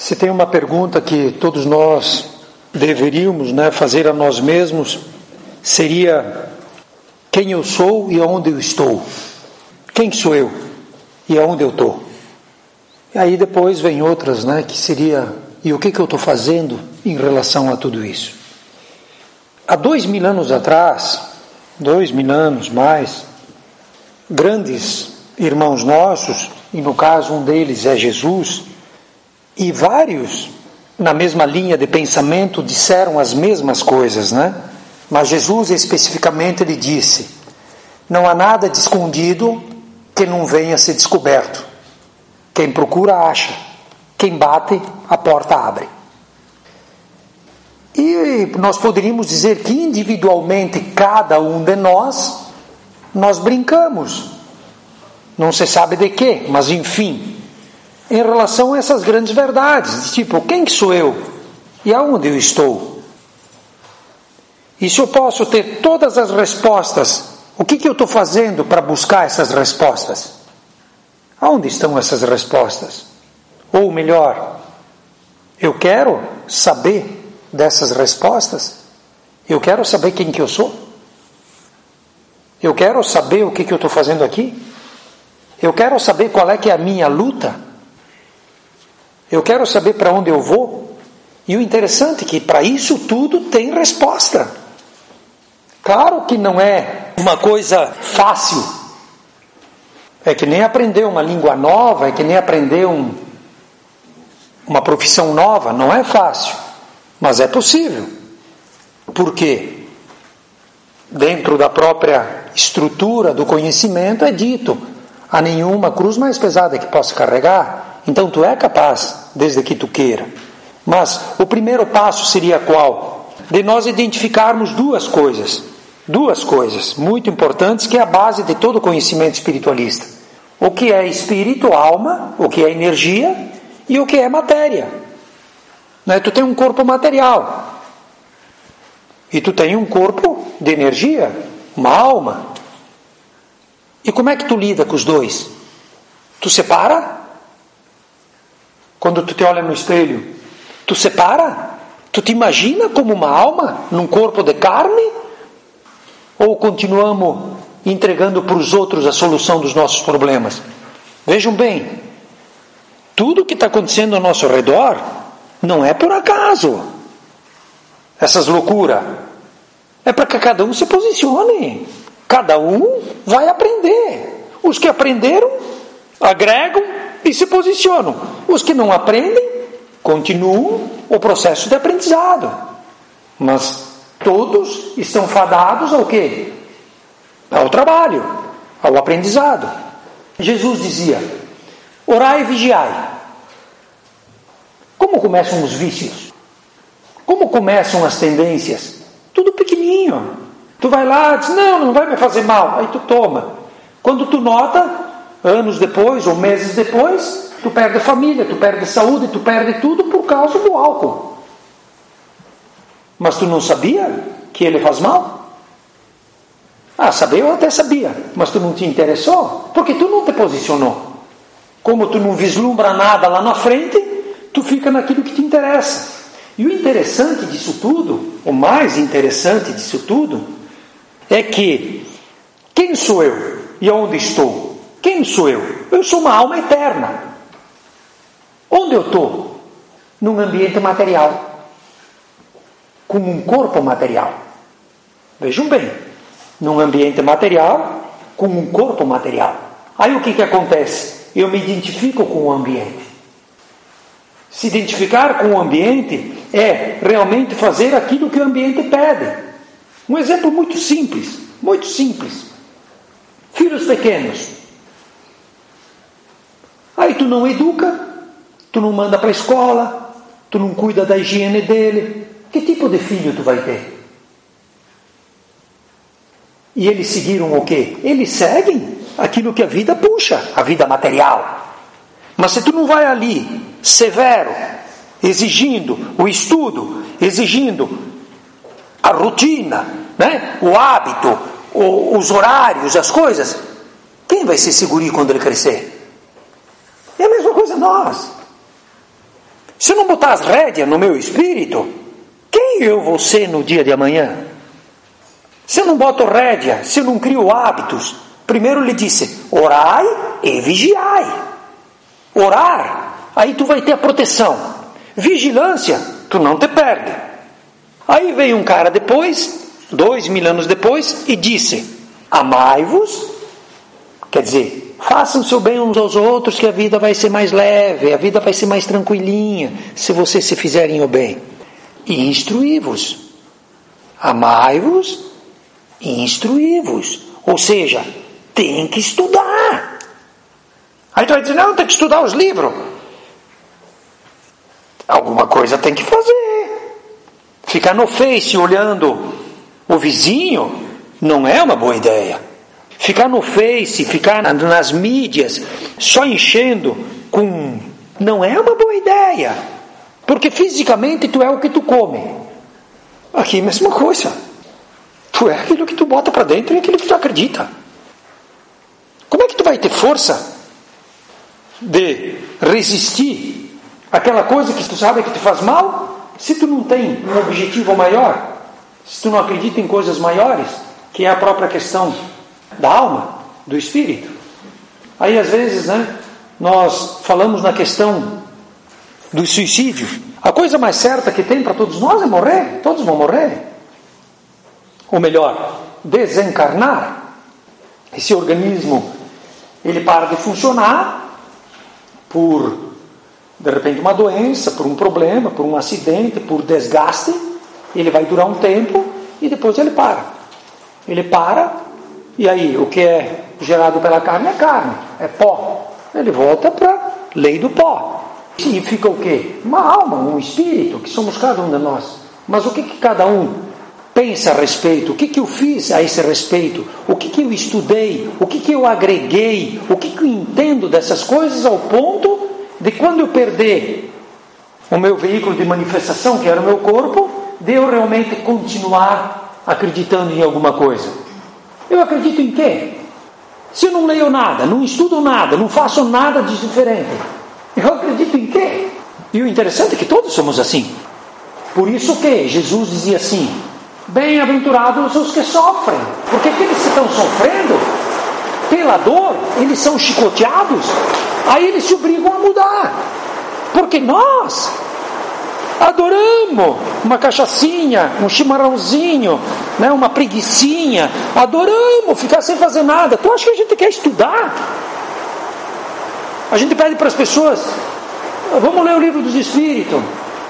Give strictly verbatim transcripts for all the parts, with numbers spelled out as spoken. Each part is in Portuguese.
Se tem uma pergunta que todos nós deveríamos, né, fazer a nós mesmos, seria: quem eu sou e aonde eu estou? Quem sou eu e aonde eu estou? E aí depois vem outras, né, que seria: e o que, que eu estou fazendo em relação a tudo isso? Há dois mil anos atrás, dois mil anos mais, grandes irmãos nossos, e no caso um deles é Jesus, e vários na mesma linha de pensamento disseram as mesmas coisas, né? Mas Jesus especificamente ele disse: não há nada de escondido que não venha a ser descoberto. Quem procura acha, quem bate a porta abre. E nós poderíamos dizer que individualmente cada um de nós nós brincamos, não se sabe de quê, mas enfim, em relação a essas grandes verdades, tipo, quem que sou eu e aonde eu estou? E se eu posso ter todas as respostas, o que, que eu estou fazendo para buscar essas respostas? Aonde estão essas respostas? Ou melhor, eu quero saber dessas respostas? Eu quero saber quem que eu sou? Eu quero saber o que, que eu estou fazendo aqui? Eu quero saber qual é que é a minha luta? Eu quero saber para onde eu vou? E o interessante é que para isso tudo tem resposta. Claro que não é uma coisa fácil. É que nem aprender uma língua nova, é que nem aprender um, uma profissão nova, não é fácil. Mas é possível. Por quê? Dentro da própria estrutura do conhecimento é dito: há nenhuma cruz mais pesada que possa carregar. Então tu é capaz, desde que tu queira. Mas o primeiro passo seria qual? De nós identificarmos duas coisas. Duas coisas muito importantes, que é a base de todo conhecimento espiritualista. O que é espírito, alma, o que é energia e o que é matéria. Né? Tu tem um corpo material e tu tem um corpo de energia, uma alma. E como é que tu lida com os dois? Tu separa? Quando tu te olha no espelho, tu separa? Tu te imagina como uma alma num corpo de carne? Ou continuamos entregando para os outros a solução dos nossos problemas? Vejam bem, tudo que está acontecendo ao nosso redor não é por acaso. Essas loucuras é para que cada um se posicione. Cada um vai aprender. Os que aprenderam agregam e se posicionam. Os que não aprendem continuam o processo de aprendizado. Mas todos estão fadados ao quê? Ao trabalho, ao aprendizado. Jesus dizia: orai e vigiai. Como começam os vícios? Como começam as tendências? Tudo pequenininho. Tu vai lá e diz: não, não vai me fazer mal. Aí tu toma. Quando tu nota, anos depois ou meses depois, tu perde a família, tu perde a saúde, tu perde tudo por causa do álcool. Mas tu não sabia que ele faz mal? Ah, saber eu até sabia, mas tu não te interessou, porque tu não te posicionou. Como tu não vislumbra nada lá na frente, tu fica naquilo que te interessa. E o interessante disso tudo, o mais interessante disso tudo, é que quem sou eu e aonde estou? Quem sou eu? Eu sou uma alma eterna. Onde eu estou? Num ambiente material, com um corpo material. Vejam bem, num ambiente material, com um corpo material. Aí o que, que acontece? Eu me identifico com o ambiente. Se identificar com o ambiente é realmente fazer aquilo que o ambiente pede. Um exemplo muito simples, muito simples. Filhos pequenos. Aí tu não educa, tu não manda para a escola, tu não cuida da higiene dele. Que tipo de filho tu vai ter? E eles seguiram o quê? Eles seguem aquilo que a vida puxa, a vida material. Mas se tu não vai ali, severo, exigindo o estudo, exigindo a rotina, né? O hábito, o, os horários, as coisas, quem vai ser seguro quando ele crescer? É a mesma coisa nós. Se eu não botar as rédeas no meu espírito, quem eu vou ser no dia de amanhã? Se eu não boto rédea, se eu não crio hábitos, primeiro ele disse, orai e vigiai. Orar, aí tu vai ter a proteção. Vigilância, tu não te perde. Aí veio um cara depois, dois mil anos depois, e disse, amai-vos, quer dizer, façam o seu bem uns aos outros, que a vida vai ser mais leve, a vida vai ser mais tranquilinha, se vocês se fizerem o bem. E instruí-vos. Amai-vos e instruí-vos. Ou seja, tem que estudar. Aí tu vai dizer, não, tem que estudar os livros. Alguma coisa tem que fazer. Ficar no Face olhando o vizinho não é uma boa ideia. Ficar no Face, ficar nas mídias, só enchendo com... não é uma boa ideia. Porque fisicamente tu é o que tu come. Aqui é a mesma coisa. Tu é aquilo que tu bota para dentro e aquilo que tu acredita. Como é que tu vai ter força de resistir àquela coisa que tu sabe que te faz mal, se tu não tem um objetivo maior, se tu não acredita em coisas maiores, que é a própria questão da alma, do espírito? Aí às vezes, né, nós falamos na questão do suicídio. A coisa mais certa que tem para todos nós é morrer. Todos vão morrer. Ou melhor, desencarnar. Esse organismo, ele para de funcionar por, de repente, uma doença, por um problema, por um acidente, por desgaste. Ele vai durar um tempo e depois ele para. Ele para, e aí o que é gerado pela carne é carne, é pó. Ele volta para a lei do pó. E fica o quê? Uma alma, um espírito, que somos cada um de nós. Mas o que, que cada um pensa a respeito? O que, que eu fiz a esse respeito? O que, que eu estudei? O que, que eu agreguei? O que, que eu entendo dessas coisas ao ponto de quando eu perder o meu veículo de manifestação, que era o meu corpo, de eu realmente continuar acreditando em alguma coisa? Eu acredito em quê? Se eu não leio nada, não estudo nada, não faço nada de diferente, eu acredito em quê? E o interessante é que todos somos assim. Por isso que Jesus dizia assim, bem-aventurados os que sofrem, porque aqueles que estão sofrendo pela dor, eles são chicoteados, aí eles se obrigam a mudar, porque nós adoramos uma cachaçinha, um chimarrãozinho, né, uma preguicinha, adoramos ficar sem fazer nada. Tu acha que a gente quer estudar? A gente pede para as pessoas, vamos ler o livro dos Espíritos.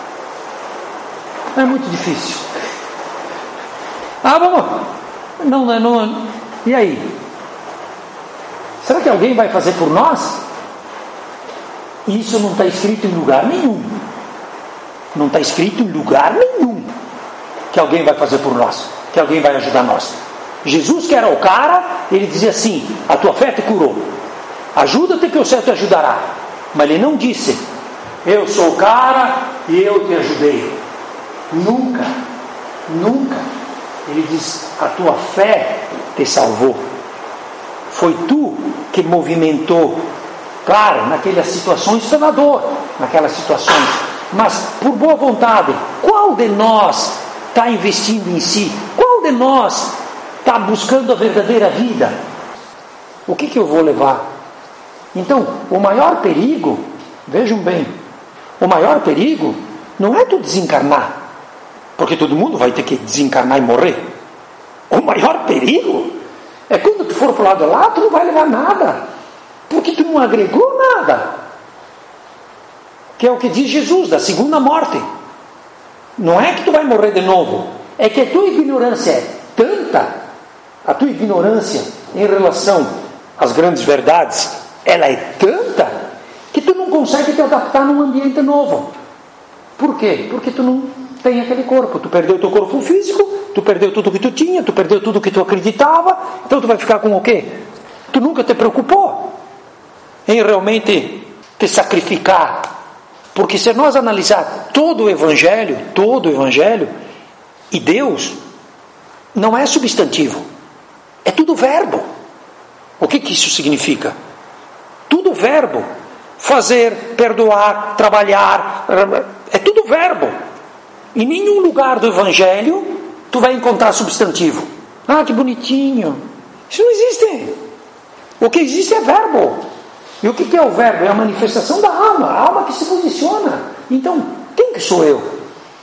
É muito difícil. Ah, vamos. Não, não, não. E aí? Será que alguém vai fazer por nós? Isso não está escrito em lugar nenhum. Não está escrito em lugar nenhum que alguém vai fazer por nós, que alguém vai ajudar nós. Jesus, que era o cara, ele dizia assim, a tua fé te curou, ajuda-te que o céu te ajudará. Mas ele não disse, eu sou o cara e eu te ajudei. Nunca, nunca. Ele diz, a tua fé te salvou. Foi tu que movimentou. Claro, naquelas situações pela dor, naquelas situações, mas por boa vontade. Qual de nós está investindo em si? Qual de nós está buscando a verdadeira vida? O que que eu vou levar? Então, o maior perigo, vejam bem, o maior perigo não é tu desencarnar, porque todo mundo vai ter que desencarnar e morrer. O maior perigo é quando tu for para o lado de lá, tu não vai levar nada, porque tu não agregou nada. Que é o que diz Jesus, da segunda morte. Não é que tu vai morrer de novo, é que a tua ignorância é tanta, a tua ignorância em relação às grandes verdades, ela é tanta, que tu não consegue te adaptar num ambiente novo. Por quê? Porque tu não tem aquele corpo, tu perdeu o teu corpo físico, tu perdeu tudo que tu tinha, tu perdeu tudo que tu acreditava, então tu vai ficar com o quê? Tu nunca te preocupou em realmente te sacrificar. Porque se nós analisar todo o Evangelho, todo o Evangelho, e Deus não é substantivo, é tudo verbo. O que que isso significa? Tudo verbo. fazer, perdoar, trabalhar, é tudo verbo. Em nenhum lugar do Evangelho tu vai encontrar substantivo. Ah, que bonitinho. Isso não existe. O que existe é verbo. E o que é o verbo? É a manifestação da alma, a alma que se posiciona. Então, quem que sou eu?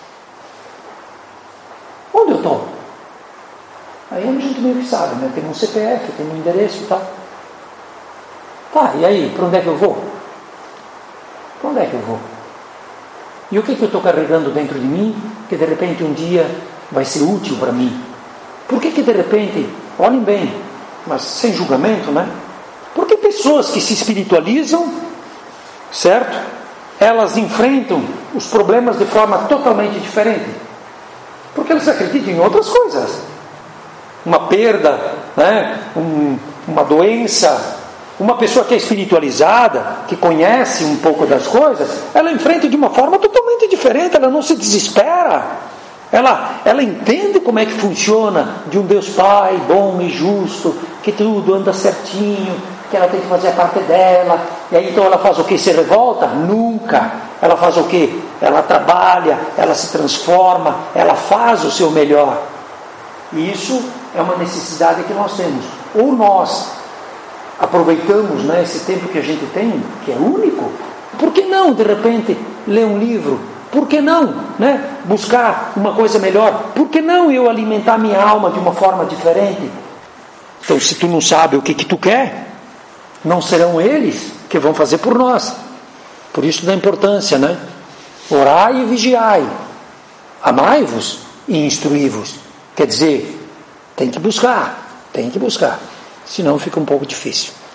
Onde eu estou? Aí a gente meio que sabe, né? Tem um C P F, tem um endereço e tal. Tá, e aí, para onde é que eu vou? Para onde é que eu vou? E o que, que eu estou carregando dentro de mim que de repente um dia vai ser útil para mim? Por que que de repente, olhem bem, mas sem julgamento, né? Porque pessoas que se espiritualizam, certo? Elas enfrentam os problemas de forma totalmente diferente. Porque elas acreditam em outras coisas. Uma perda, né? um, uma doença. Uma pessoa que é espiritualizada, que conhece um pouco das coisas, ela enfrenta de uma forma totalmente diferente, ela não se desespera. Ela, ela entende como é que funciona de um Deus Pai, bom e justo, que tudo anda certinho, que ela tem que fazer a parte dela. E aí então ela faz o que? Se revolta? Nunca. Ela faz o que? Ela trabalha, ela se transforma, ela faz o seu melhor. E isso é uma necessidade que nós temos. Ou nós aproveitamos, né, esse tempo que a gente tem, que é único, por que não, de repente, ler um livro? Por que não, né, buscar uma coisa melhor? Por que não eu alimentar minha alma de uma forma diferente? Então, se tu não sabe o que que tu quer, não serão eles que vão fazer por nós. Por isso da importância, né? Orai e vigiai, amai-vos e instruí-vos. Quer dizer, tem que buscar, tem que buscar. Senão fica um pouco difícil.